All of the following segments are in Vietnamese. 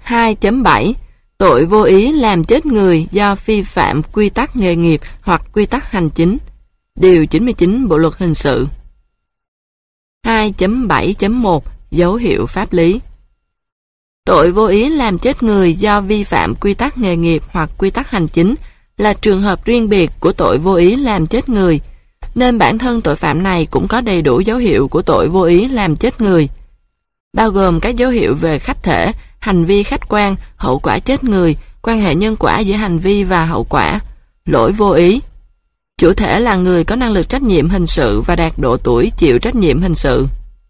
2.7 Tội vô ý làm chết người do vi phạm quy tắc nghề nghiệp hoặc quy tắc hành chính. Điều 99 Bộ luật hình sự. 2.7.1 Dấu hiệu pháp lý. Tội vô ý làm chết người do vi phạm quy tắc nghề nghiệp hoặc quy tắc hành chính là trường hợp riêng biệt của tội vô ý làm chết người, nên bản thân tội phạm này cũng có đầy đủ dấu hiệu của tội vô ý làm chết người, bao gồm các dấu hiệu về khách thể, hành vi khách quan, hậu quả chết người, quan hệ nhân quả giữa hành vi và hậu quả, lỗi vô ý. Chủ thể là người có năng lực trách nhiệm hình sự và đạt độ tuổi chịu trách nhiệm hình sự.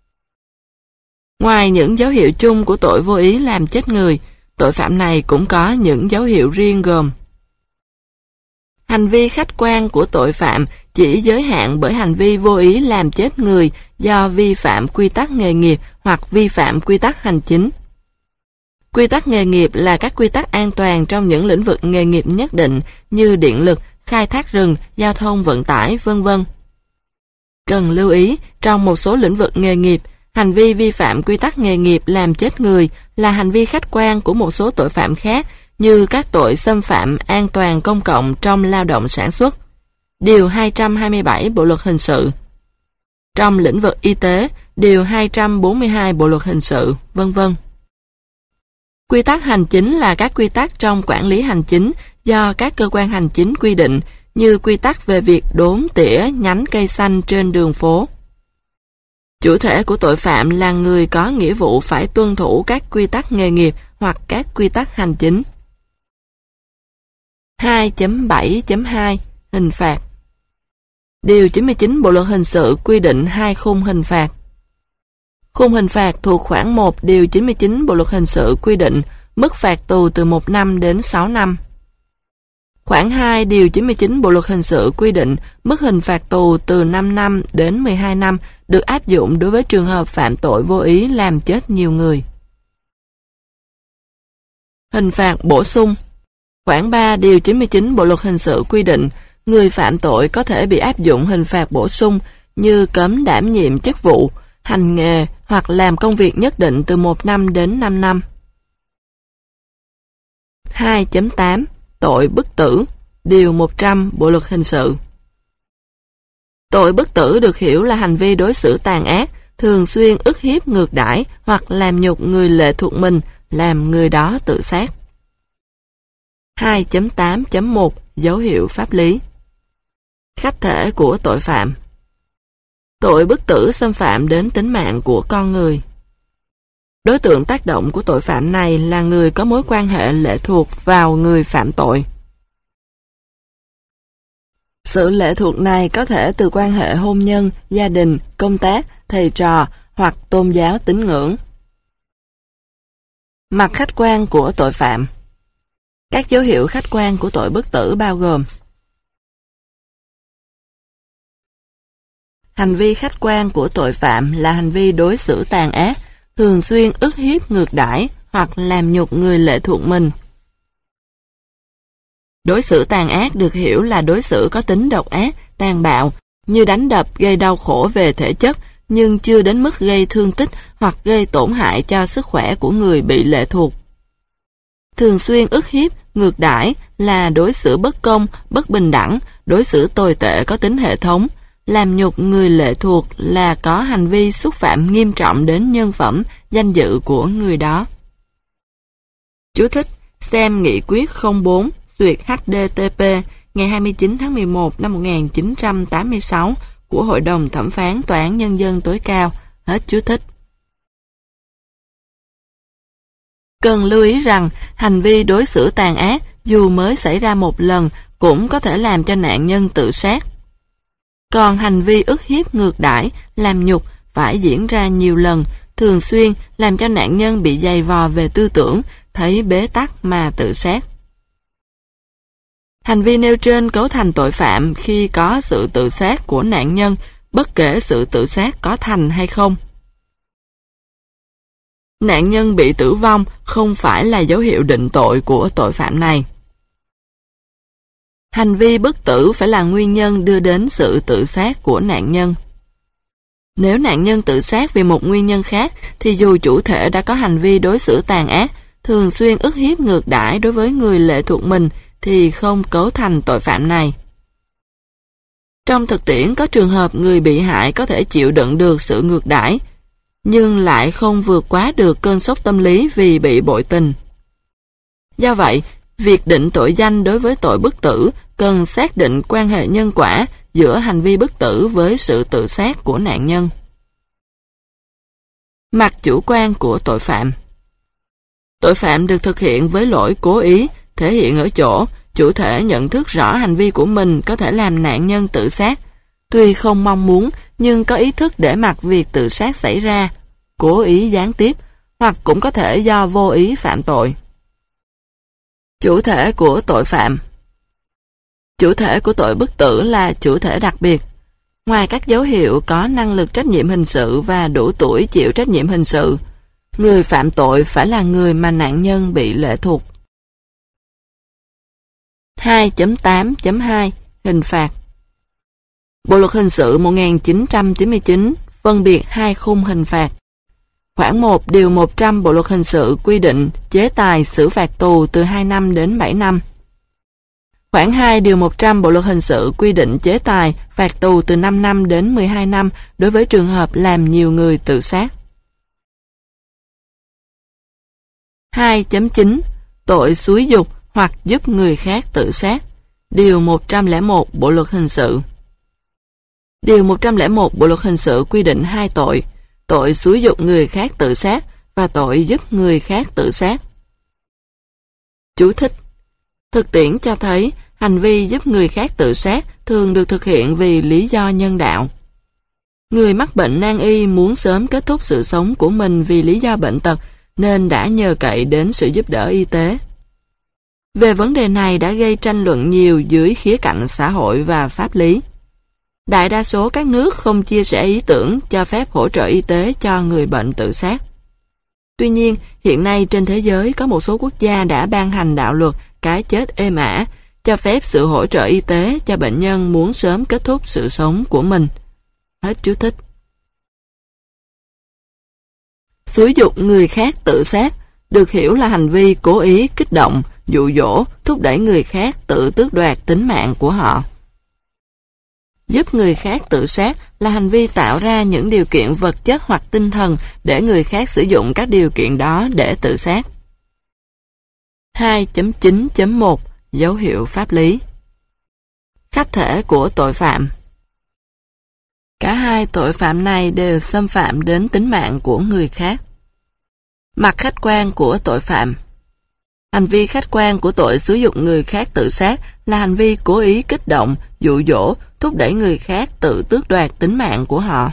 Ngoài những dấu hiệu chung của tội vô ý làm chết người, tội phạm này cũng có những dấu hiệu riêng gồm: hành vi khách quan của tội phạm chỉ giới hạn bởi hành vi vô ý làm chết người do vi phạm quy tắc nghề nghiệp hoặc vi phạm quy tắc hành chính. Quy tắc nghề nghiệp là các quy tắc an toàn trong những lĩnh vực nghề nghiệp nhất định như điện lực, khai thác rừng, giao thông vận tải, v.v. Cần lưu ý, trong một số lĩnh vực nghề nghiệp, hành vi vi phạm quy tắc nghề nghiệp làm chết người là hành vi khách quan của một số tội phạm khác như các tội xâm phạm an toàn công cộng trong lao động sản xuất. Điều 227 Bộ luật hình sự. Trong lĩnh vực y tế, Điều 242 Bộ luật hình sự, v.v. Quy tắc hành chính là các quy tắc trong quản lý hành chính do các cơ quan hành chính quy định, như quy tắc về việc đốn tỉa nhánh cây xanh trên đường phố. Chủ thể của tội phạm là người có nghĩa vụ phải tuân thủ các quy tắc nghề nghiệp hoặc các quy tắc hành chính. 2.7.2 Hình phạt. Điều 99 Bộ luật hình sự quy định 2 khung hình phạt. Khung hình phạt thuộc khoản 1 Điều 99 Bộ luật hình sự quy định mức phạt tù từ 1 năm đến 6 năm. Khoản 2 Điều 99 Bộ luật hình sự quy định mức hình phạt tù từ 5 năm đến 12 năm được áp dụng đối với trường hợp phạm tội vô ý làm chết nhiều người. Hình phạt bổ sung. Khoản 3 Điều 99 Bộ luật hình sự quy định người phạm tội có thể bị áp dụng hình phạt bổ sung như cấm đảm nhiệm chức vụ, hành nghề hoặc làm công việc nhất định từ 1 năm đến 5 năm. 2.8 Tội bức tử. Điều 100 Bộ luật hình sự. Tội bức tử được hiểu là hành vi đối xử tàn ác, thường xuyên ức hiếp ngược đãi hoặc làm nhục người lệ thuộc mình, làm người đó tự sát. 2.8.1 Dấu hiệu pháp lý. Khách thể của tội phạm. Tội bức tử xâm phạm đến tính mạng của con người. Đối tượng tác động của tội phạm này là người có mối quan hệ lệ thuộc vào người phạm tội. Sự lệ thuộc này có thể từ quan hệ hôn nhân, gia đình, công tác, thầy trò hoặc tôn giáo tín ngưỡng. Mặt khách quan của tội phạm. Các dấu hiệu khách quan của tội bức tử bao gồm: hành vi khách quan của tội phạm là hành vi đối xử tàn ác, thường xuyên ức hiếp ngược đãi hoặc làm nhục người lệ thuộc mình. Đối xử tàn ác được hiểu là đối xử có tính độc ác, tàn bạo, như đánh đập gây đau khổ về thể chất, nhưng chưa đến mức gây thương tích hoặc gây tổn hại cho sức khỏe của người bị lệ thuộc. Thường xuyên ức hiếp, ngược đãi là đối xử bất công, bất bình đẳng, đối xử tồi tệ có tính hệ thống. Làm nhục người lệ thuộc là có hành vi xúc phạm nghiêm trọng đến nhân phẩm, danh dự của người đó. Chú thích: xem Nghị quyết 04/HDTP ngày 29 tháng 11 năm 1986 của Hội đồng Thẩm phán Tòa án Nhân dân tối cao. Hết chú thích. Cần lưu ý rằng, hành vi đối xử tàn ác dù mới xảy ra một lần cũng có thể làm cho nạn nhân tự sát. Còn hành vi ức hiếp ngược đãi, làm nhục phải diễn ra nhiều lần, thường xuyên làm cho nạn nhân bị dày vò về tư tưởng, thấy bế tắc mà tự sát. Hành vi nêu trên cấu thành tội phạm khi có sự tự sát của nạn nhân, bất kể sự tự sát có thành hay không. Nạn nhân bị tử vong không phải là dấu hiệu định tội của tội phạm này. Hành vi bức tử phải là nguyên nhân đưa đến sự tự sát của nạn nhân. Nếu nạn nhân tự sát vì một nguyên nhân khác, thì dù chủ thể đã có hành vi đối xử tàn ác, thường xuyên ức hiếp ngược đãi đối với người lệ thuộc mình thì không cấu thành tội phạm này. Trong thực tiễn có trường hợp người bị hại có thể chịu đựng được sự ngược đãi, nhưng lại không vượt quá được cơn sốc tâm lý vì bị bội tình. Do vậy, việc định tội danh đối với tội bức tử cần xác định quan hệ nhân quả giữa hành vi bức tử với sự tự sát của nạn nhân. Mặt chủ quan của tội phạm. Tội phạm được thực hiện với lỗi cố ý, thể hiện ở chỗ chủ thể nhận thức rõ hành vi của mình có thể làm nạn nhân tự sát, tuy không mong muốn nhưng có ý thức để mặc việc tự sát xảy ra, cố ý gián tiếp, hoặc cũng có thể do vô ý phạm tội. Chủ thể của tội phạm. Chủ thể của tội bức tử là chủ thể đặc biệt. Ngoài các dấu hiệu có năng lực trách nhiệm hình sự và đủ tuổi chịu trách nhiệm hình sự, người phạm tội phải là người mà nạn nhân bị lệ thuộc. 2.8.2 Hình phạt. Bộ luật hình sự 1999 phân biệt hai khung hình phạt. Khoản 1 điều 100 Bộ luật hình sự quy định chế tài xử phạt tù từ 2 năm đến 7 năm. Khoản 2 điều 100 Bộ luật hình sự quy định chế tài phạt tù từ 5 năm đến 12 năm đối với trường hợp làm nhiều người tự sát. 2.9 Tội xúi giục hoặc giúp người khác tự sát. Điều 101 Bộ luật hình sự. Điều 101 Bộ luật hình sự quy định hai tội: tội xúi giục người khác tự sát và tội giúp người khác tự sát. Chú thích: thực tiễn cho thấy hành vi giúp người khác tự sát thường được thực hiện vì lý do nhân đạo. Người mắc bệnh nan y muốn sớm kết thúc sự sống của mình vì lý do bệnh tật nên đã nhờ cậy đến sự giúp đỡ y tế. Về vấn đề này đã gây tranh luận nhiều dưới khía cạnh xã hội và pháp lý. Đại đa số các nước không chia sẻ ý tưởng cho phép hỗ trợ y tế cho người bệnh tự sát. Tuy nhiên, hiện nay trên thế giới có một số quốc gia đã ban hành đạo luật cái chết êm ả, cho phép sự hỗ trợ y tế cho bệnh nhân muốn sớm kết thúc sự sống của mình. Hết chú thích. Xúi giục người khác tự sát được hiểu là hành vi cố ý kích động, dụ dỗ, thúc đẩy người khác tự tước đoạt tính mạng của họ. Giúp người khác tự sát là hành vi tạo ra những điều kiện vật chất hoặc tinh thần để người khác sử dụng các điều kiện đó để tự sát. 2.9.1 Dấu hiệu pháp lý. Khách thể của tội phạm. Cả hai tội phạm này đều xâm phạm đến tính mạng của người khác. Mặt khách quan của tội phạm. Hành vi khách quan của tội xúi giục người khác tự sát là hành vi cố ý kích động, dụ dỗ, thúc đẩy người khác tự tước đoạt tính mạng của họ.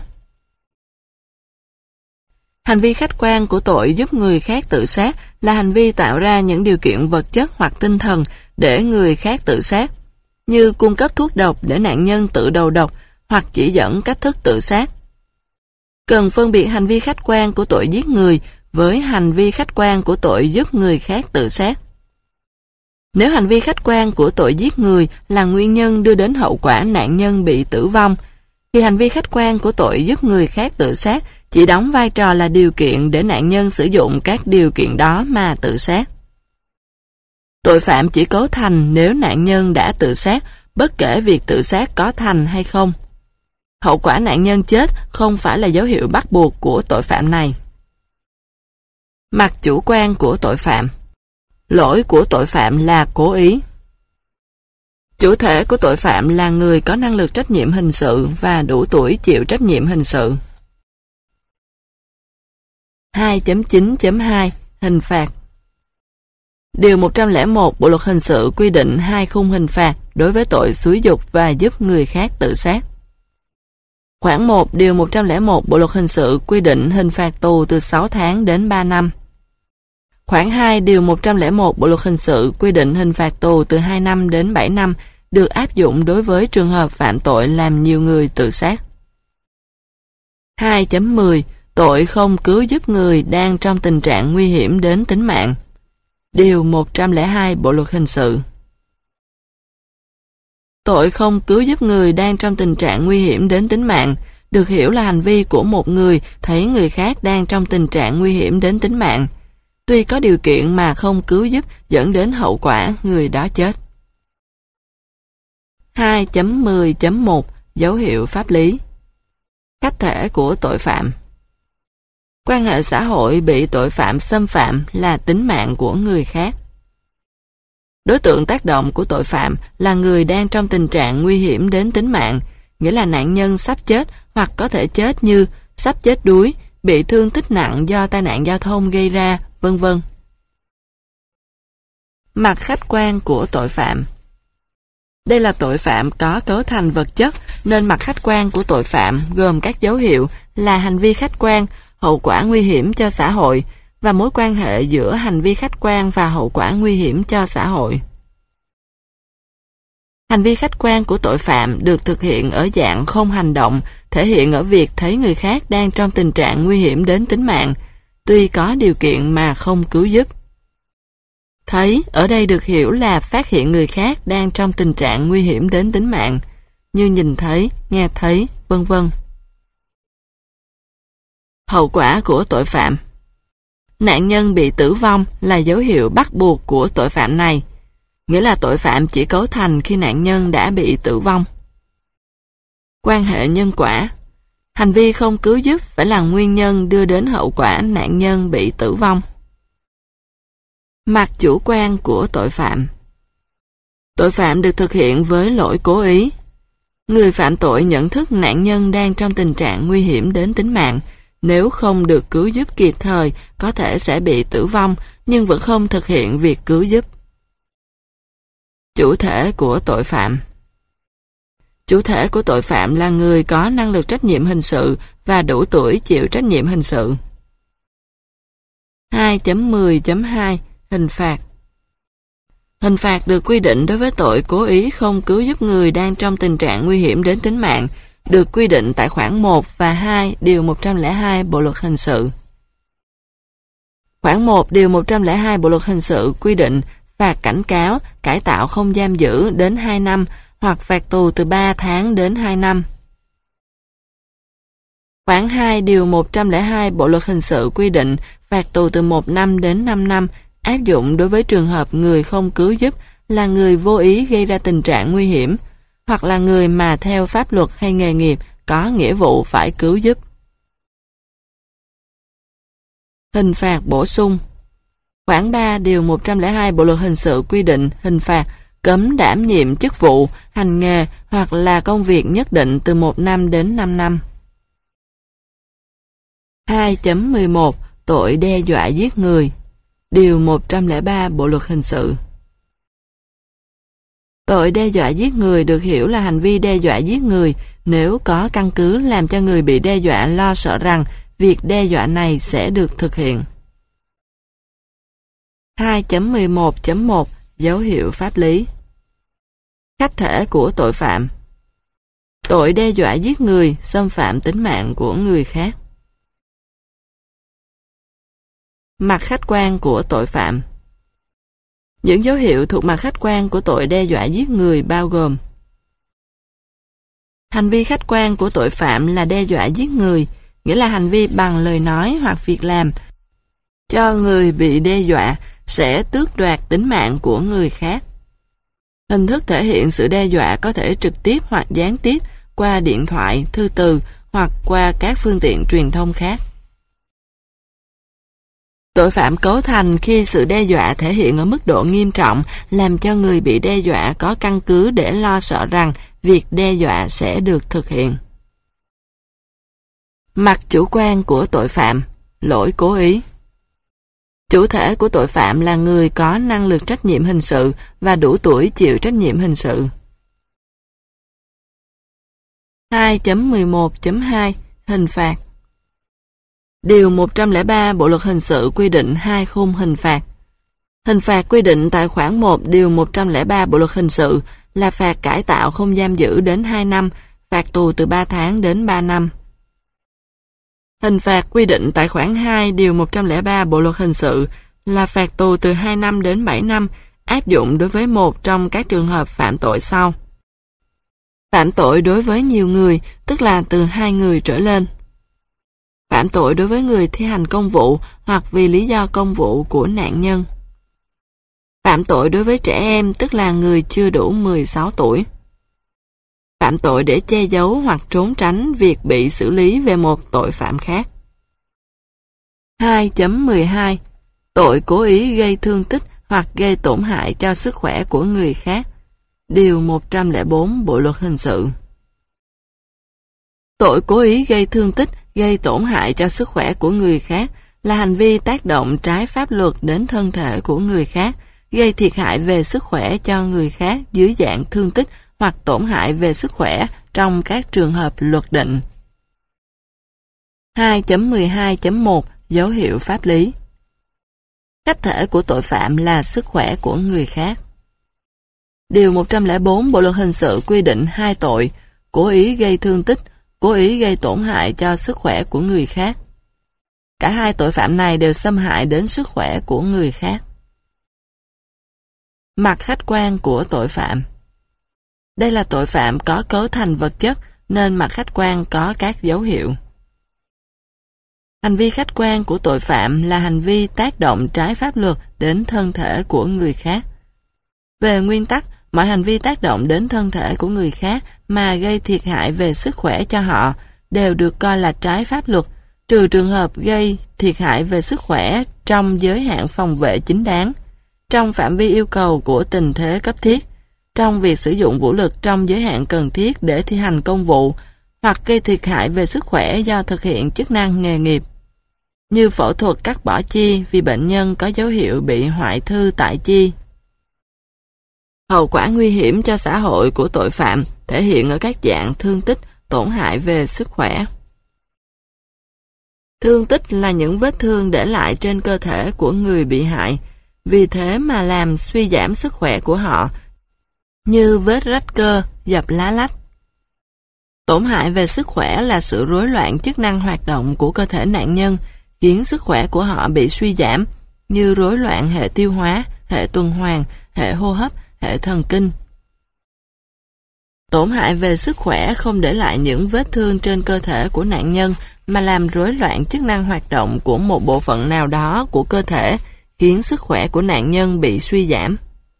Hành vi khách quan của tội giúp người khác tự sát là hành vi tạo ra những điều kiện vật chất hoặc tinh thần để người khác tự sát, như cung cấp thuốc độc để nạn nhân tự đầu độc hoặc chỉ dẫn cách thức tự sát. Cần phân biệt hành vi khách quan của tội giết người với hành vi khách quan của tội giúp người khác tự sát. Nếu hành vi khách quan của tội giết người là nguyên nhân đưa đến hậu quả nạn nhân bị tử vong, thì hành vi khách quan của tội giúp người khác tự sát chỉ đóng vai trò là điều kiện để nạn nhân sử dụng các điều kiện đó mà tự sát. Tội phạm chỉ cấu thành nếu nạn nhân đã tự sát, bất kể việc tự sát có thành hay không. Hậu quả nạn nhân chết không phải là dấu hiệu bắt buộc của tội phạm này. Mặt chủ quan của tội phạm. Lỗi của tội phạm là cố ý. Chủ thể của tội phạm là người có năng lực trách nhiệm hình sự và đủ tuổi chịu trách nhiệm hình sự. 2.9.2 Hình phạt. Điều 101 Bộ luật hình sự quy định hai khung hình phạt đối với tội xúi giục và giúp người khác tự sát. Khoản 1 điều 101 Bộ luật hình sự quy định hình phạt tù từ 6 tháng đến 3 năm. Khoản 2 điều 101 Bộ luật hình sự quy định hình phạt tù từ 2 năm đến 7 năm được áp dụng đối với trường hợp phạm tội làm nhiều người tự sát. 2.10 Tội không cứu giúp người đang trong tình trạng nguy hiểm đến tính mạng. Điều 102 Bộ luật hình sự. Tội không cứu giúp người đang trong tình trạng nguy hiểm đến tính mạng được hiểu là hành vi của một người thấy người khác đang trong tình trạng nguy hiểm đến tính mạng, tuy có điều kiện mà không cứu giúp dẫn đến hậu quả người đó chết. 2.10.1 Dấu hiệu pháp lý. Khách thể của tội phạm. Quan hệ xã hội bị tội phạm xâm phạm là tính mạng của người khác. Đối tượng tác động của tội phạm là người đang trong tình trạng nguy hiểm đến tính mạng, nghĩa là nạn nhân sắp chết hoặc có thể chết như sắp chết đuối, bị thương tích nặng do tai nạn giao thông gây ra, vân vân. Mặt khách quan của tội phạm. Đây là tội phạm có cấu thành vật chất, nên mặt khách quan của tội phạm gồm các dấu hiệu là hành vi khách quan, hậu quả nguy hiểm cho xã hội và mối quan hệ giữa hành vi khách quan và hậu quả nguy hiểm cho xã hội. Hành vi khách quan của tội phạm được thực hiện ở dạng không hành động, thể hiện ở việc thấy người khác đang trong tình trạng nguy hiểm đến tính mạng, tuy có điều kiện mà không cứu giúp. Thấy ở đây được hiểu là phát hiện người khác đang trong tình trạng nguy hiểm đến tính mạng, như nhìn thấy, nghe thấy, vân vân. Hậu quả của tội phạm. Nạn nhân bị tử vong là dấu hiệu bắt buộc của tội phạm này, nghĩa là tội phạm chỉ cấu thành khi nạn nhân đã bị tử vong. Quan hệ nhân quả. Hành vi không cứu giúp phải là nguyên nhân đưa đến hậu quả nạn nhân bị tử vong. Mặt chủ quan của tội phạm. Tội phạm được thực hiện với lỗi cố ý. Người phạm tội nhận thức nạn nhân đang trong tình trạng nguy hiểm đến tính mạng, nếu không được cứu giúp kịp thời có thể sẽ bị tử vong, nhưng vẫn không thực hiện việc cứu giúp. Chủ thể của tội phạm. Chủ thể của tội phạm là người có năng lực trách nhiệm hình sự và đủ tuổi chịu trách nhiệm hình sự. 2.10.2 Hình phạt. Hình phạt được quy định đối với tội cố ý không cứu giúp người đang trong tình trạng nguy hiểm đến tính mạng, được quy định tại khoản 1 và 2 điều 102 Bộ luật hình sự. Khoản 1 điều 102 Bộ luật hình sự quy định phạt cảnh cáo, cải tạo không giam giữ đến 2 năm hoặc phạt tù từ 3 tháng đến 2 năm. Khoản 2 điều 102 Bộ luật hình sự quy định phạt tù từ 1 năm đến 5 năm áp dụng đối với trường hợp người không cứu giúp là người vô ý gây ra tình trạng nguy hiểm, hoặc là người mà theo pháp luật hay nghề nghiệp có nghĩa vụ phải cứu giúp. Hình phạt bổ sung. Khoản 3 điều 102 Bộ luật hình sự quy định hình phạt cấm đảm nhiệm chức vụ, hành nghề hoặc là công việc nhất định từ 1 năm đến 5 năm. 2.11 Tội đe dọa giết người. Điều 103 Bộ luật hình sự. Tội đe dọa giết người được hiểu là hành vi đe dọa giết người nếu có căn cứ làm cho người bị đe dọa lo sợ rằng việc đe dọa này sẽ được thực hiện. 2.11.1 Dấu hiệu pháp lý. Khách thể của tội phạm. Tội đe dọa giết người, xâm phạm tính mạng của người khác. Mặt khách quan của tội phạm. Những dấu hiệu thuộc mặt khách quan của tội đe dọa giết người bao gồm: hành vi khách quan của tội phạm là đe dọa giết người, nghĩa là hành vi bằng lời nói hoặc việc làm cho người bị đe dọa sẽ tước đoạt tính mạng của người khác. Hình thức thể hiện sự đe dọa có thể trực tiếp hoặc gián tiếp qua điện thoại, thư từ hoặc qua các phương tiện truyền thông khác. Tội phạm cấu thành khi sự đe dọa thể hiện ở mức độ nghiêm trọng, làm cho người bị đe dọa có căn cứ để lo sợ rằng việc đe dọa sẽ được thực hiện. Mặt chủ quan của tội phạm, lỗi cố ý. Chủ thể của tội phạm là người có năng lực trách nhiệm hình sự và đủ tuổi chịu trách nhiệm hình sự. 2.11.2 Hình phạt. Điều 103 Bộ luật hình sự quy định 2 khung hình phạt. Hình phạt quy định tại khoản 1 điều 103 Bộ luật hình sự là phạt cải tạo không giam giữ đến 2 năm, phạt tù từ 3 tháng đến 3 năm. Hình phạt quy định tại khoản 2 điều 103 Bộ luật hình sự là phạt tù từ 2 năm đến 7 năm, áp dụng đối với một trong các trường hợp phạm tội sau. Phạm tội đối với nhiều người, tức là từ 2 người trở lên. Phạm tội đối với người thi hành công vụ hoặc vì lý do công vụ của nạn nhân. Phạm tội đối với trẻ em, tức là người chưa đủ 16 tuổi. Phạm tội để che giấu hoặc trốn tránh việc bị xử lý về một tội phạm khác. 2.12 Tội cố ý gây thương tích hoặc gây tổn hại cho sức khỏe của người khác. Điều 104 Bộ luật hình sự. Tội cố ý gây thương tích, gây tổn hại cho sức khỏe của người khác là hành vi tác động trái pháp luật đến thân thể của người khác, gây thiệt hại về sức khỏe cho người khác dưới dạng thương tích hoặc tổn hại về sức khỏe trong các trường hợp luật định. 2.12.1 Dấu hiệu pháp lý. Khách thể của tội phạm là sức khỏe của người khác. Điều 104 Bộ luật hình sự quy định hai tội: cố ý gây thương tích, cố ý gây tổn hại cho sức khỏe của người khác. Cả hai tội phạm này đều xâm hại đến sức khỏe của người khác. Mặt khách quan của tội phạm. Đây là tội phạm có cấu thành vật chất nên mặt khách quan có các dấu hiệu. Hành vi khách quan của tội phạm là hành vi tác động trái pháp luật đến thân thể của người khác. Về nguyên tắc, mọi hành vi tác động đến thân thể của người khác mà gây thiệt hại về sức khỏe cho họ đều được coi là trái pháp luật, trừ trường hợp gây thiệt hại về sức khỏe trong giới hạn phòng vệ chính đáng, trong phạm vi yêu cầu của tình thế cấp thiết, trong việc sử dụng vũ lực trong giới hạn cần thiết để thi hành công vụ, hoặc gây thiệt hại về sức khỏe do thực hiện chức năng nghề nghiệp, như phẫu thuật cắt bỏ chi vì bệnh nhân có dấu hiệu bị hoại thư tại chi. Hậu quả nguy hiểm cho xã hội của tội phạm thể hiện ở các dạng thương tích, tổn hại về sức khỏe. Thương tích là những vết thương để lại trên cơ thể của người bị hại, vì thế mà làm suy giảm sức khỏe của họ, như vết rách cơ, dập lá lách. Tổn hại về sức khỏe là sự rối loạn chức năng hoạt động của cơ thể nạn nhân, khiến sức khỏe của họ bị suy giảm, như rối loạn hệ tiêu hóa, hệ tuần hoàn, hệ hô hấp, hệ thần kinh. Tổn hại về sức khỏe không để lại những vết thương trên cơ thể của nạn nhân, mà làm rối loạn chức năng hoạt động của một bộ phận nào đó của cơ thể, khiến sức khỏe của nạn nhân bị suy giảm.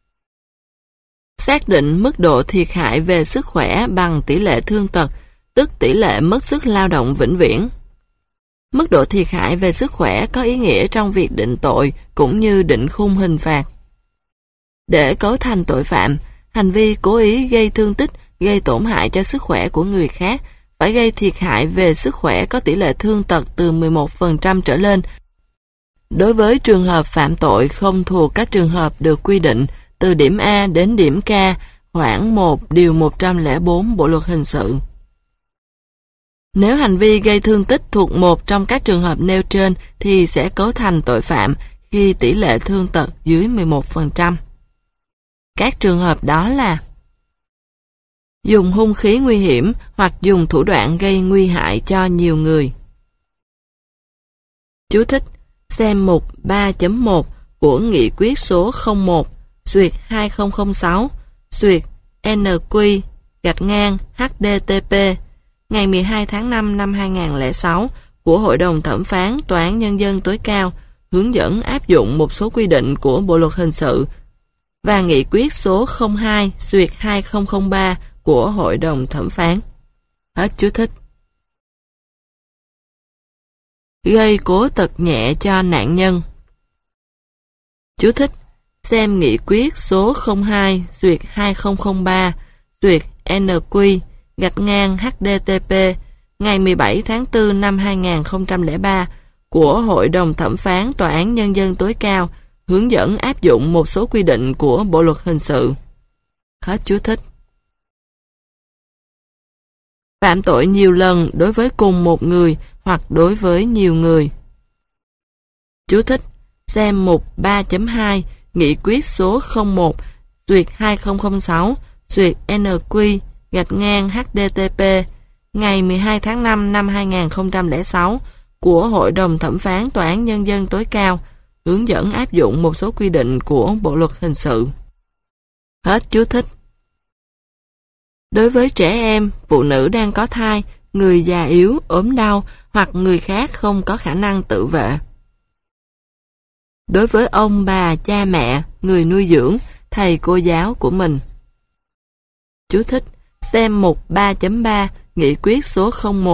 Xác định mức độ thiệt hại về sức khỏe bằng tỷ lệ thương tật, tức tỷ lệ mất sức lao động vĩnh viễn. Mức độ thiệt hại về sức khỏe có ý nghĩa trong việc định tội cũng như định khung hình phạt. Để cấu thành tội phạm, hành vi cố ý gây thương tích, gây tổn hại cho sức khỏe của người khác phải gây thiệt hại về sức khỏe có tỷ lệ thương tật từ 11% trở lên. Đối với trường hợp phạm tội không thuộc các trường hợp được quy định từ điểm A đến điểm K, khoản 1 điều 104 Bộ luật hình sự. Nếu hành vi gây thương tích thuộc một trong các trường hợp nêu trên thì sẽ cấu thành tội phạm khi tỷ lệ thương tật dưới 11%. Các trường hợp đó là dùng hung khí nguy hiểm hoặc dùng thủ đoạn gây nguy hại cho nhiều người. Chú thích: xem mục 3.1 của Nghị quyết số 01/2006/NQ/HDTP ngày 12 tháng 5 năm 2006 của Hội đồng Thẩm phán Tòa án Nhân dân tối cao hướng dẫn áp dụng một số quy định của Bộ luật hình sự và Nghị quyết số 02/2003 của Hội đồng Thẩm phán. Hết chú thích. Gây cố tật nhẹ cho nạn nhân. Chú thích: xem Nghị quyết số 02/2003/NQ/HDTP ngày 17 tháng 4 năm 2003 của Hội đồng Thẩm phán Tòa án Nhân dân tối cao hướng dẫn áp dụng một số quy định của Bộ luật hình sự. Hết chú thích. Phạm tội nhiều lần đối với cùng một người hoặc đối với nhiều người. Chú thích: xem mục 3.2 Nghị quyết số 01/2006/NQ/HDTP ngày 12 tháng 5 năm 2006 của Hội đồng Thẩm phán Tòa án Nhân dân tối cao hướng dẫn áp dụng một số quy định của Bộ luật hình sự. Hết chú thích. Đối với trẻ em, phụ nữ đang có thai, người già yếu, ốm đau hoặc người khác không có khả năng tự vệ. Đối với ông bà, cha mẹ, người nuôi dưỡng, thầy cô giáo của mình. Chú thích: xem mục 3.3 Nghị quyết số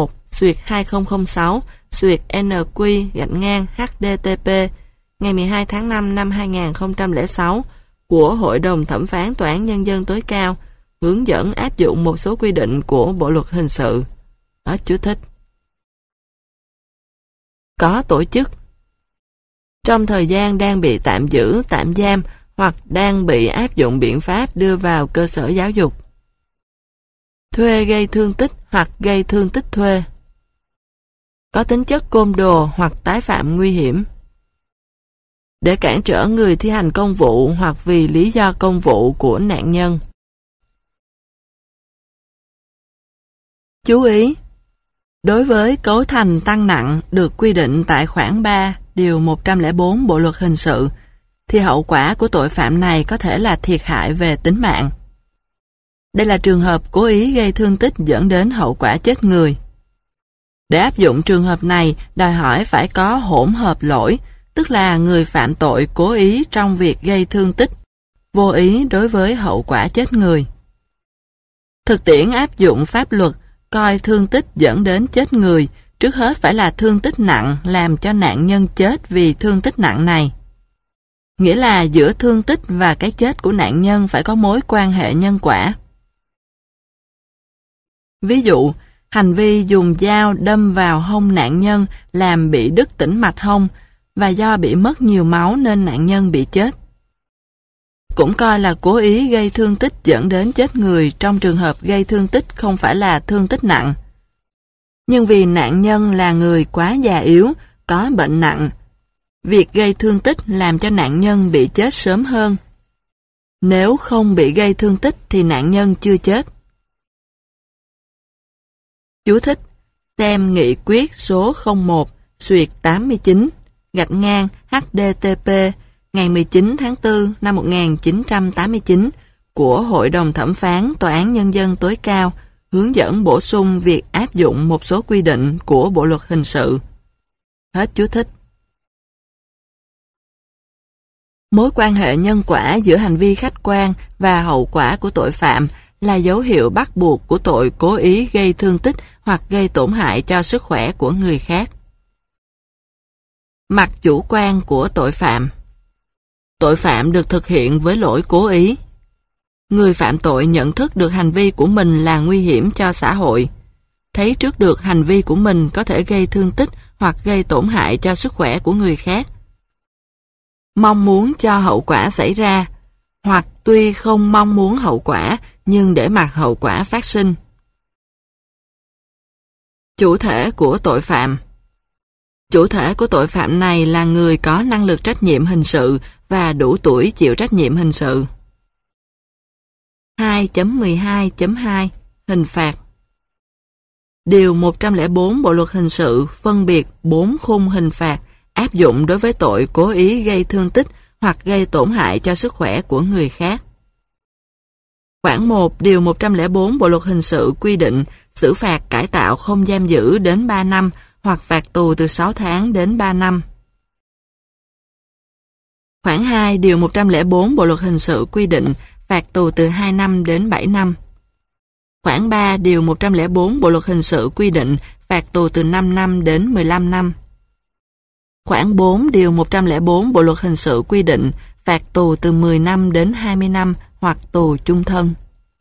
01/2006/NQ-HDTP ngày 12 tháng 5 năm 2006 của Hội đồng Thẩm phán Tòa án Nhân dân tối cao, hướng dẫn áp dụng một số quy định của Bộ luật hình sự. Hết chú thích. Có tổ chức. Trong thời gian đang bị tạm giữ, tạm giam hoặc đang bị áp dụng biện pháp đưa vào cơ sở giáo dục. Thuê gây thương tích hoặc gây thương tích thuê. Có tính chất côn đồ hoặc tái phạm nguy hiểm. Để cản trở người thi hành công vụ hoặc vì lý do công vụ của nạn nhân. Chú ý! Đối với cấu thành tăng nặng được quy định tại khoản 3, điều 104 Bộ luật hình sự, thì hậu quả của tội phạm này có thể là thiệt hại về tính mạng. Đây là trường hợp cố ý gây thương tích dẫn đến hậu quả chết người. Để áp dụng trường hợp này, đòi hỏi phải có hỗn hợp lỗi, tức là người phạm tội cố ý trong việc gây thương tích, vô ý đối với hậu quả chết người. Thực tiễn áp dụng pháp luật coi thương tích dẫn đến chết người, trước hết phải là thương tích nặng làm cho nạn nhân chết vì thương tích nặng này. Nghĩa là giữa thương tích và cái chết của nạn nhân phải có mối quan hệ nhân quả. Ví dụ, hành vi dùng dao đâm vào hông nạn nhân làm bị đứt tĩnh mạch hông và do bị mất nhiều máu nên nạn nhân bị chết. Cũng coi là cố ý gây thương tích dẫn đến chết người trong trường hợp gây thương tích không phải là thương tích nặng. Nhưng vì nạn nhân là người quá già yếu, có bệnh nặng, việc gây thương tích làm cho nạn nhân bị chết sớm hơn. Nếu không bị gây thương tích thì nạn nhân chưa chết. Chú thích: xem nghị quyết số 01/89/HDTP ngày 19 tháng 4 năm 1989 của Hội đồng Thẩm phán Tòa án Nhân dân tối cao, hướng dẫn bổ sung việc áp dụng một số quy định của Bộ luật hình sự. Hết chú thích. Mối quan hệ nhân quả giữa hành vi khách quan và hậu quả của tội phạm là dấu hiệu bắt buộc của tội cố ý gây thương tích hoặc gây tổn hại cho sức khỏe của người khác. Mặt chủ quan của tội phạm. Tội phạm được thực hiện với lỗi cố ý. Người phạm tội nhận thức được hành vi của mình là nguy hiểm cho xã hội, thấy trước được hành vi của mình có thể gây thương tích hoặc gây tổn hại cho sức khỏe của người khác. Mong muốn cho hậu quả xảy ra, hoặc tuy không mong muốn hậu quả nhưng để mặc hậu quả phát sinh. Chủ thể của tội phạm. Chủ thể của tội phạm này là người có năng lực trách nhiệm hình sự và đủ tuổi chịu trách nhiệm hình sự. 2.12.2 Hình phạt. Điều 104 Bộ luật hình sự phân biệt 4 khung hình phạt áp dụng đối với tội cố ý gây thương tích hoặc gây tổn hại cho sức khỏe của người khác. Khoản 1 điều 104 Bộ luật hình sự quy định xử phạt cải tạo không giam giữ đến 3 năm hoặc phạt tù từ 6 tháng đến 3 năm. Khoản 2 điều 104 Bộ luật hình sự quy định phạt tù từ 2 năm đến 7 năm. Khoản 3 điều 104 Bộ luật hình sự quy định phạt tù từ 5 năm đến 15 năm. Khoản 4 điều 104 Bộ luật hình sự quy định phạt tù từ 10 năm đến 20 năm hoặc tù chung thân.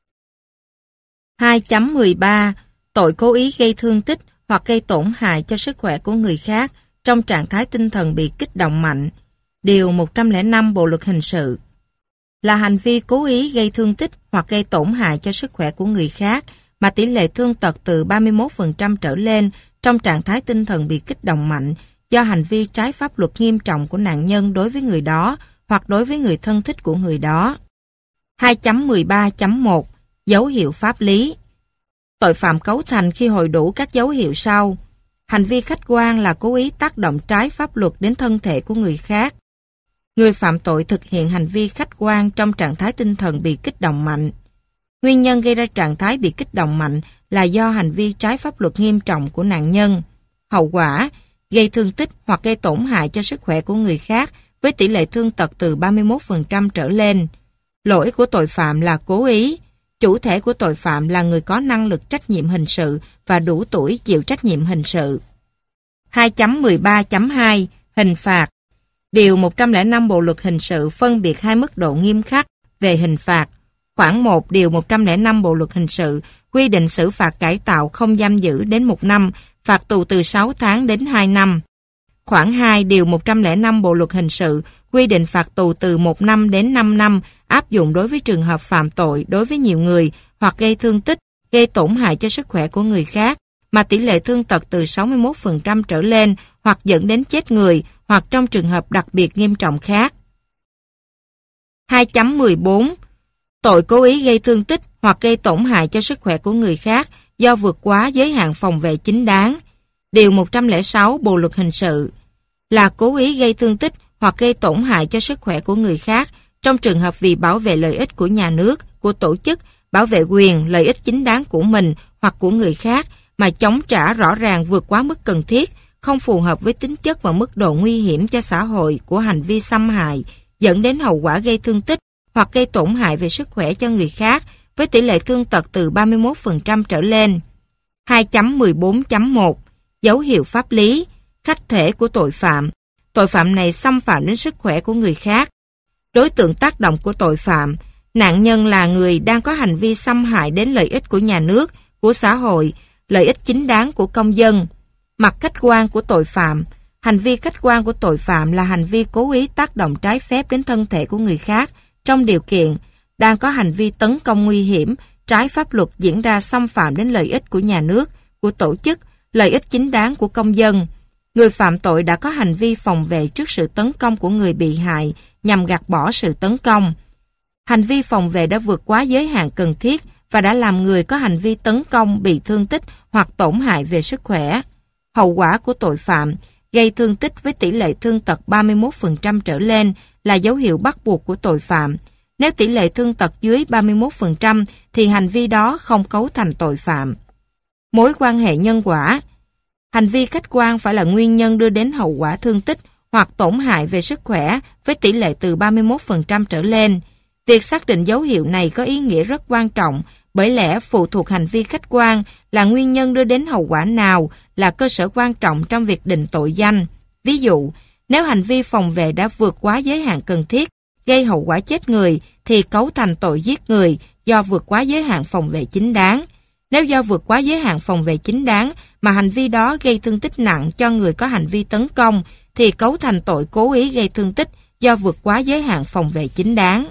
2.13 Tội cố ý gây thương tích hoặc gây tổn hại cho sức khỏe của người khác trong trạng thái tinh thần bị kích động mạnh. Điều 105 Bộ luật hình sự là hành vi cố ý gây thương tích hoặc gây tổn hại cho sức khỏe của người khác mà tỷ lệ thương tật từ 31% trở lên trong trạng thái tinh thần bị kích động mạnh do hành vi trái pháp luật nghiêm trọng của nạn nhân đối với người đó hoặc đối với người thân thích của người đó. 2.13.1 Dấu hiệu pháp lý. Tội phạm cấu thành khi hội đủ các dấu hiệu sau. Hành vi khách quan là cố ý tác động trái pháp luật đến thân thể của người khác. Người phạm tội thực hiện hành vi khách quan trong trạng thái tinh thần bị kích động mạnh. Nguyên nhân gây ra trạng thái bị kích động mạnh là do hành vi trái pháp luật nghiêm trọng của nạn nhân. Hậu quả, gây thương tích hoặc gây tổn hại cho sức khỏe của người khác với tỷ lệ thương tật từ 31% trở lên. Lỗi của tội phạm là cố ý. Chủ thể của tội phạm là người có năng lực trách nhiệm hình sự và đủ tuổi chịu trách nhiệm hình sự. 2.13.2 Hình phạt. Điều 105 Bộ luật hình sự phân biệt hai mức độ nghiêm khắc về hình phạt. Khoản 1 điều 105 Bộ luật hình sự quy định xử phạt cải tạo không giam giữ đến 1 năm, phạt tù từ 6 tháng đến 2 năm. Khoản 2 điều 105 Bộ luật hình sự quy định phạt tù từ 1 năm đến 5 năm áp dụng đối với trường hợp phạm tội đối với nhiều người hoặc gây thương tích, gây tổn hại cho sức khỏe của người khác mà tỷ lệ thương tật từ 61% trở lên hoặc dẫn đến chết người hoặc trong trường hợp đặc biệt nghiêm trọng khác. 2.14 Tội cố ý gây thương tích hoặc gây tổn hại cho sức khỏe của người khác do vượt quá giới hạn phòng vệ chính đáng. Điều 106 Bộ luật hình sự là cố ý gây thương tích hoặc gây tổn hại cho sức khỏe của người khác trong trường hợp vì bảo vệ lợi ích của nhà nước, của tổ chức, bảo vệ quyền, lợi ích chính đáng của mình hoặc của người khác mà chống trả rõ ràng vượt quá mức cần thiết, không phù hợp với tính chất và mức độ nguy hiểm cho xã hội của hành vi xâm hại, dẫn đến hậu quả gây thương tích hoặc gây tổn hại về sức khỏe cho người khác với tỷ lệ thương tật từ 31% trở lên. 2.14.1 Dấu hiệu pháp lý, khách thể của tội phạm. Tội phạm này xâm phạm đến sức khỏe của người khác. Đối tượng tác động của tội phạm, nạn nhân là người đang có hành vi xâm hại đến lợi ích của nhà nước, của xã hội, lợi ích chính đáng của công dân. Mặt khách quan của tội phạm, hành vi khách quan của tội phạm là hành vi cố ý tác động trái phép đến thân thể của người khác trong điều kiện đang có hành vi tấn công nguy hiểm, trái pháp luật diễn ra xâm phạm đến lợi ích của nhà nước, của tổ chức, lợi ích chính đáng của công dân. Người phạm tội đã có hành vi phòng vệ trước sự tấn công của người bị hại nhằm gạt bỏ sự tấn công. Hành vi phòng vệ đã vượt quá giới hạn cần thiết và đã làm người có hành vi tấn công bị thương tích hoặc tổn hại về sức khỏe. Hậu quả của tội phạm gây thương tích với tỷ lệ thương tật 31% trở lên là dấu hiệu bắt buộc của tội phạm. Nếu tỷ lệ thương tật dưới 31% thì hành vi đó không cấu thành tội phạm. Mối quan hệ nhân quả. Hành vi khách quan phải là nguyên nhân đưa đến hậu quả thương tích hoặc tổn hại về sức khỏe với tỷ lệ từ 31% trở lên. Việc xác định dấu hiệu này có ý nghĩa rất quan trọng bởi lẽ phụ thuộc hành vi khách quan là nguyên nhân đưa đến hậu quả nào là cơ sở quan trọng trong việc định tội danh. Ví dụ, nếu hành vi phòng vệ đã vượt quá giới hạn cần thiết, gây hậu quả chết người thì cấu thành tội giết người do vượt quá giới hạn phòng vệ chính đáng. Nếu do vượt quá giới hạn phòng vệ chính đáng mà hành vi đó gây thương tích nặng cho người có hành vi tấn công thì cấu thành tội cố ý gây thương tích do vượt quá giới hạn phòng vệ chính đáng.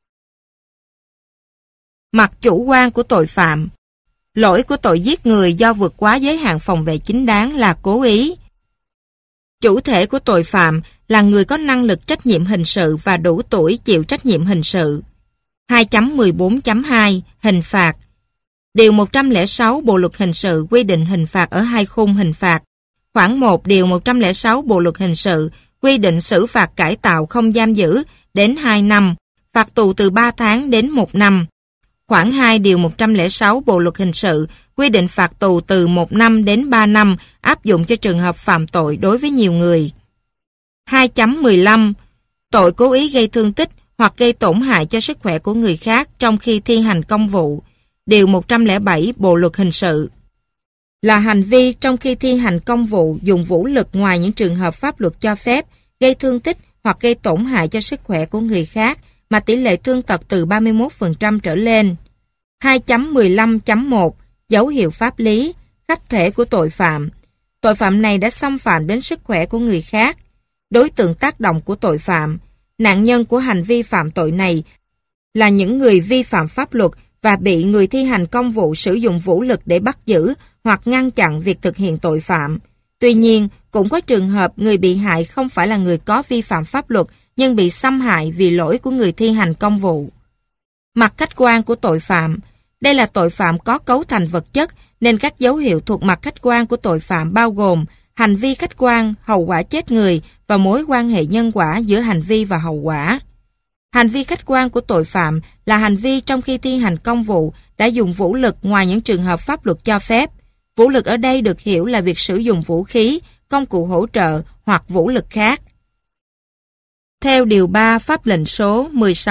Mặt chủ quan của tội phạm. Lỗi của tội giết người do vượt quá giới hạn phòng vệ chính đáng là cố ý. Chủ thể của tội phạm là người có năng lực trách nhiệm hình sự và đủ tuổi chịu trách nhiệm hình sự. 2.14.2 Hình phạt. Điều 106 Bộ luật hình sự quy định hình phạt ở hai khung hình phạt. Khoản 1 điều 106 Bộ luật hình sự quy định xử phạt cải tạo không giam giữ đến 2 năm, phạt tù từ 3 tháng đến 1 năm. Khoản 2 điều 106 Bộ luật hình sự quy định phạt tù từ 1 năm đến 3 năm áp dụng cho trường hợp phạm tội đối với nhiều người. 2.15 Tội cố ý gây thương tích hoặc gây tổn hại cho sức khỏe của người khác trong khi thi hành công vụ. Điều 107 Bộ luật hình sự là hành vi trong khi thi hành công vụ dùng vũ lực ngoài những trường hợp pháp luật cho phép, gây thương tích hoặc gây tổn hại cho sức khỏe của người khác mà tỷ lệ thương tật từ 31% trở lên. 2.15.1 Dấu hiệu pháp lý, khách thể của tội phạm. Tội phạm này đã xâm phạm đến sức khỏe của người khác. Đối tượng tác động của tội phạm, nạn nhân của hành vi phạm tội này là những người vi phạm pháp luật và bị người thi hành công vụ sử dụng vũ lực để bắt giữ hoặc ngăn chặn việc thực hiện tội phạm. Tuy nhiên, cũng có trường hợp người bị hại không phải là người có vi phạm pháp luật nhưng bị xâm hại vì lỗi của người thi hành công vụ. Mặt khách quan của tội phạm. Đây là tội phạm có cấu thành vật chất nên các dấu hiệu thuộc mặt khách quan của tội phạm bao gồm hành vi khách quan, hậu quả chết người và mối quan hệ nhân quả giữa hành vi và hậu quả. Hành vi khách quan của tội phạm là hành vi trong khi thi hành công vụ đã dùng vũ lực ngoài những trường hợp pháp luật cho phép. Vũ lực ở đây được hiểu là việc sử dụng vũ khí, công cụ hỗ trợ hoặc vũ lực khác. Theo Điều 3 Pháp lệnh số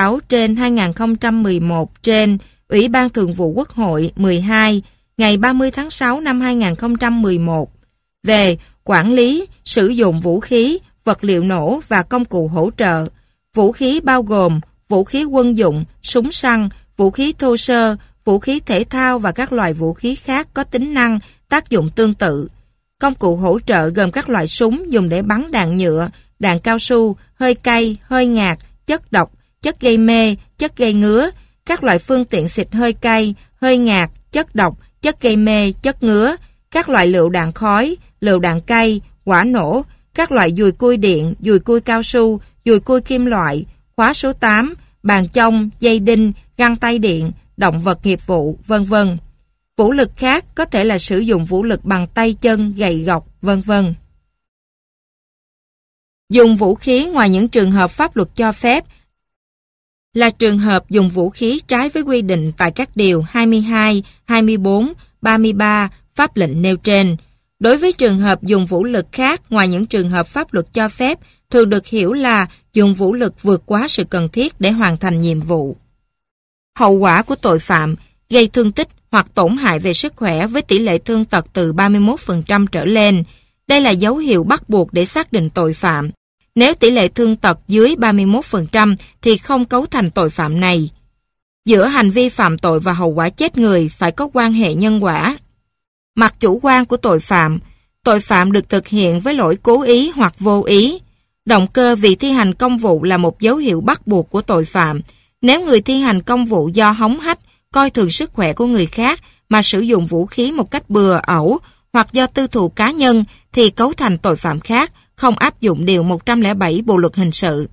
16/2011 trên Ủy ban Thường vụ Quốc hội 12 ngày 30 tháng 6 năm 2011 về quản lý, sử dụng vũ khí, vật liệu nổ và công cụ hỗ trợ. Vũ khí bao gồm vũ khí quân dụng, súng săn, vũ khí thô sơ, vũ khí thể thao và các loại vũ khí khác có tính năng, tác dụng tương tự. Công cụ hỗ trợ gồm các loại súng dùng để bắn đạn nhựa, đạn cao su, hơi cay, hơi ngạt, chất độc, chất gây mê, chất gây ngứa, các loại phương tiện xịt hơi cay, hơi ngạt, chất độc, chất gây mê, chất ngứa, các loại lựu đạn khói, lựu đạn cay, quả nổ, các loại dùi cui điện, dùi cui cao su, dùi cui kim loại, khóa số 8, bàn chông, dây đinh, găng tay điện, động vật nghiệp vụ, vân vân. Vũ lực khác có thể là sử dụng vũ lực bằng tay chân, gậy gộc, vân vân. Dùng vũ khí ngoài những trường hợp pháp luật cho phép là trường hợp dùng vũ khí trái với quy định tại các điều 22, 24, 33 pháp lệnh nêu trên. Đối với trường hợp dùng vũ lực khác ngoài những trường hợp pháp luật cho phép thường được hiểu là dùng vũ lực vượt quá sự cần thiết để hoàn thành nhiệm vụ. Hậu quả của tội phạm gây thương tích hoặc tổn hại về sức khỏe với tỷ lệ thương tật từ 31% trở lên. Đây là dấu hiệu bắt buộc để xác định tội phạm. Nếu tỷ lệ thương tật dưới 31% thì không cấu thành tội phạm này. Giữa hành vi phạm tội và hậu quả chết người phải có quan hệ nhân quả. Mặt chủ quan của tội phạm được thực hiện với lỗi cố ý hoặc vô ý. Động cơ vì thi hành công vụ là một dấu hiệu bắt buộc của tội phạm. Nếu người thi hành công vụ do hống hách, coi thường sức khỏe của người khác mà sử dụng vũ khí một cách bừa ẩu hoặc do tư thù cá nhân thì cấu thành tội phạm khác, không áp dụng điều 107 Bộ luật hình sự.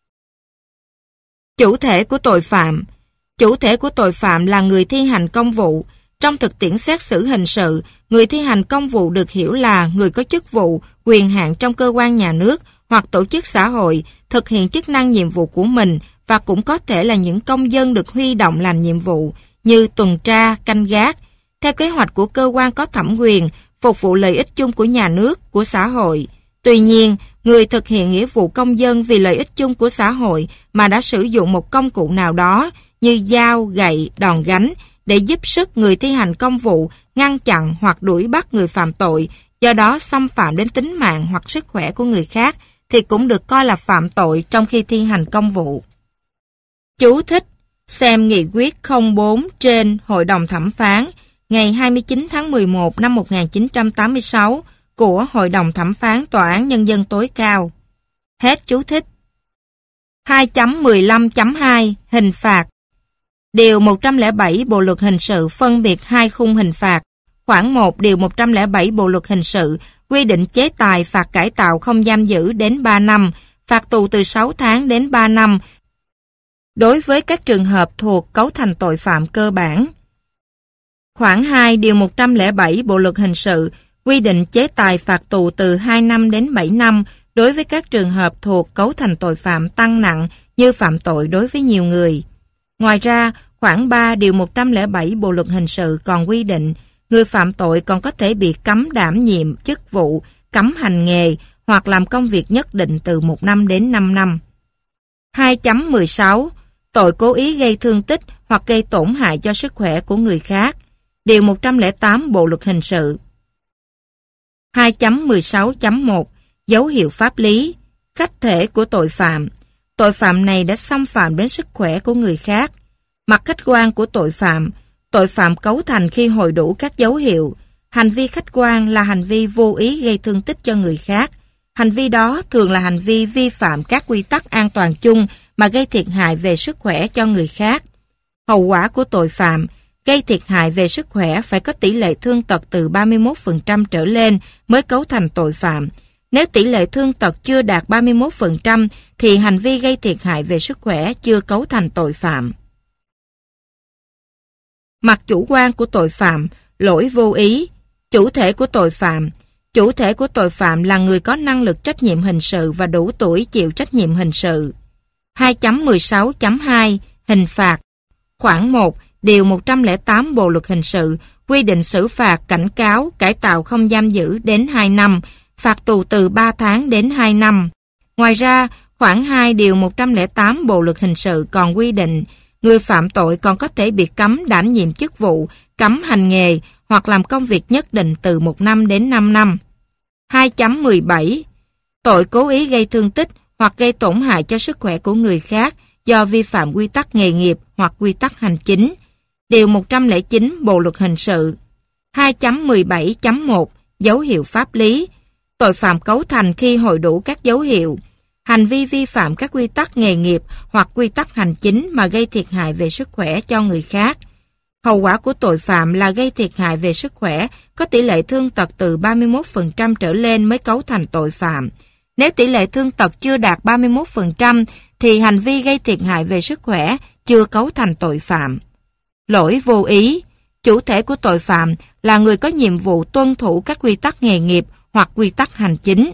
Chủ thể của tội phạm là người thi hành công vụ. Trong thực tiễn xét xử hình sự, người thi hành công vụ được hiểu là người có chức vụ, quyền hạn trong cơ quan nhà nước hoặc tổ chức xã hội, thực hiện chức năng nhiệm vụ của mình và cũng có thể là những công dân được huy động làm nhiệm vụ như tuần tra, canh gác, theo kế hoạch của cơ quan có thẩm quyền, phục vụ lợi ích chung của nhà nước, của xã hội. Tuy nhiên, người thực hiện nghĩa vụ công dân vì lợi ích chung của xã hội mà đã sử dụng một công cụ nào đó như dao, gậy, đòn gánh để giúp sức người thi hành công vụ ngăn chặn hoặc đuổi bắt người phạm tội, do đó xâm phạm đến tính mạng hoặc sức khỏe của người khác thì cũng được coi là phạm tội trong khi thi hành công vụ. Chú thích: xem nghị quyết 04 trên Hội đồng Thẩm phán ngày 29 tháng 11 năm 1986 của Hội đồng Thẩm phán Tòa án Nhân dân tối cao. Hết chú thích. 2.15.2 Hình phạt. Điều 107 Bộ luật hình sự phân biệt hai khung hình phạt. Khoản 1 điều 107 Bộ luật hình sự quy định chế tài phạt cải tạo không giam giữ đến 3 năm, phạt tù từ 6 tháng đến 3 năm đối với các trường hợp thuộc cấu thành tội phạm cơ bản. Khoản 2 điều 107 Bộ luật hình sự quy định chế tài phạt tù từ 2 năm đến 7 năm đối với các trường hợp thuộc cấu thành tội phạm tăng nặng như phạm tội đối với nhiều người. Ngoài ra, khoản 3 điều 107 Bộ luật hình sự còn quy định người phạm tội còn có thể bị cấm đảm nhiệm chức vụ, cấm hành nghề hoặc làm công việc nhất định từ 1 năm đến 5 năm. 2.16 Tội cố ý gây thương tích hoặc gây tổn hại cho sức khỏe của người khác. Điều 108 Bộ luật hình sự. 2.16.1 Dấu hiệu pháp lý. Khách thể của tội phạm. Tội phạm này đã xâm phạm đến sức khỏe của người khác. Mặt khách quan của tội phạm cấu thành khi hội đủ các dấu hiệu. Hành vi khách quan là hành vi vô ý gây thương tích cho người khác. Hành vi đó thường là hành vi vi phạm các quy tắc an toàn chung mà gây thiệt hại về sức khỏe cho người khác. Hậu quả của tội phạm gây thiệt hại về sức khỏe phải có tỷ lệ thương tật từ 31% trở lên mới cấu thành tội phạm. Nếu tỷ lệ thương tật chưa đạt 31% thì hành vi gây thiệt hại về sức khỏe chưa cấu thành tội phạm. Mặt chủ quan của tội phạm, lỗi vô ý. Chủ thể của tội phạm là người có năng lực trách nhiệm hình sự và đủ tuổi chịu trách nhiệm hình sự. 2.16.2 Hình phạt. Khoản 1, Điều 108 Bộ Luật Hình sự quy định xử phạt cảnh cáo, cải tạo không giam giữ đến 2 năm, phạt tù từ 3 tháng đến 2 năm. Ngoài ra, khoản 2 Điều 108 Bộ Luật Hình sự còn quy định người phạm tội còn có thể bị cấm đảm nhiệm chức vụ, cấm hành nghề hoặc làm công việc nhất định từ 1 năm đến 5 năm. 2.17 Tội cố ý gây thương tích hoặc gây tổn hại cho sức khỏe của người khác do vi phạm quy tắc nghề nghiệp hoặc quy tắc hành chính. Điều 109 Bộ Luật Hình sự. 2.17.1 Dấu hiệu pháp lý. Tội phạm cấu thành khi hội đủ các dấu hiệu. Hành vi vi phạm các quy tắc nghề nghiệp hoặc quy tắc hành chính mà gây thiệt hại về sức khỏe cho người khác. Hậu quả của tội phạm là gây thiệt hại về sức khỏe, có tỷ lệ thương tật từ 31% trở lên mới cấu thành tội phạm. Nếu tỷ lệ thương tật chưa đạt 31% thì hành vi gây thiệt hại về sức khỏe chưa cấu thành tội phạm. Lỗi vô ý. Chủ thể của tội phạm là người có nhiệm vụ tuân thủ các quy tắc nghề nghiệp hoặc quy tắc hành chính.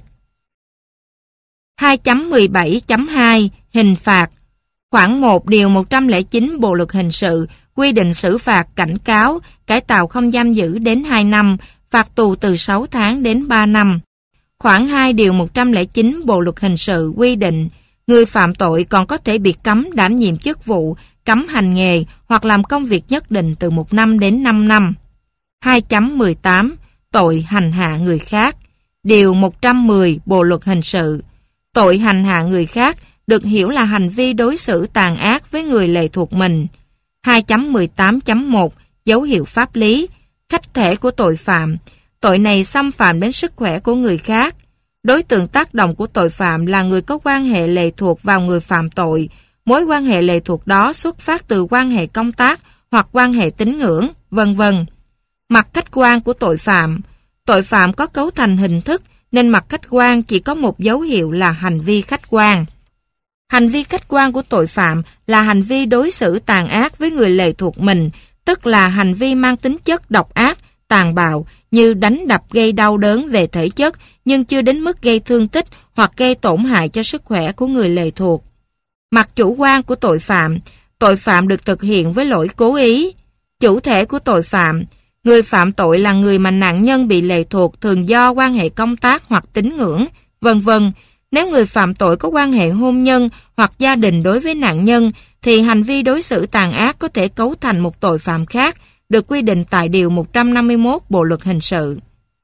2.17.2 Hình phạt. Khoản 1 Điều 109 Bộ Luật Hình sự quy định xử phạt cảnh cáo, cải tạo không giam giữ đến 2 năm, phạt tù từ 6 tháng đến 3 năm. Khoản 2 Điều 109 Bộ Luật Hình sự quy định người phạm tội còn có thể bị cấm đảm nhiệm chức vụ, cấm hành nghề hoặc làm công việc nhất định từ 1 năm đến 5 năm. 2.18 Tội hành hạ người khác. Điều 110 Bộ Luật Hình sự. Tội hành hạ người khác được hiểu là hành vi đối xử tàn ác với người lệ thuộc mình. 2.18.1 Dấu hiệu pháp lý. Khách thể của tội phạm. Tội này xâm phạm đến sức khỏe của người khác. Đối tượng tác động của tội phạm là người có quan hệ lệ thuộc vào người phạm tội. Mối quan hệ lệ thuộc đó xuất phát từ quan hệ công tác hoặc quan hệ tín ngưỡng, v.v. Mặt khách quan của tội phạm. Tội phạm có cấu thành hình thức nên mặt khách quan chỉ có một dấu hiệu là hành vi khách quan. Hành vi khách quan của tội phạm là hành vi đối xử tàn ác với người lệ thuộc mình, tức là hành vi mang tính chất độc ác, tàn bạo như đánh đập gây đau đớn về thể chất nhưng chưa đến mức gây thương tích hoặc gây tổn hại cho sức khỏe của người lệ thuộc. Mặt chủ quan của tội phạm được thực hiện với lỗi cố ý. Chủ thể của tội phạm, người phạm tội là người mà nạn nhân bị lệ thuộc thường do quan hệ công tác hoặc tín ngưỡng, v.v. Nếu người phạm tội có quan hệ hôn nhân hoặc gia đình đối với nạn nhân, thì hành vi đối xử tàn ác có thể cấu thành một tội phạm khác, được quy định tại Điều 151 Bộ Luật Hình sự.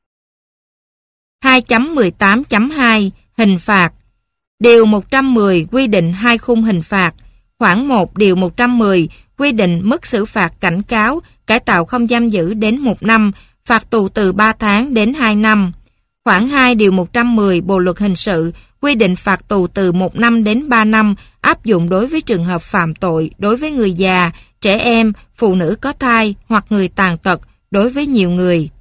2.18.2 Hình phạt. Điều 110 quy định 2 khung hình phạt. Khoản 1 Điều 110 quy định mức xử phạt cảnh cáo, cải tạo không giam giữ đến 1 năm, phạt tù từ 3 tháng đến 2 năm. Khoản 2 Điều 110 Bộ Luật Hình sự quy định phạt tù từ 1 năm đến 3 năm áp dụng đối với trường hợp phạm tội đối với người già, trẻ em, phụ nữ có thai hoặc người tàn tật đối với nhiều người.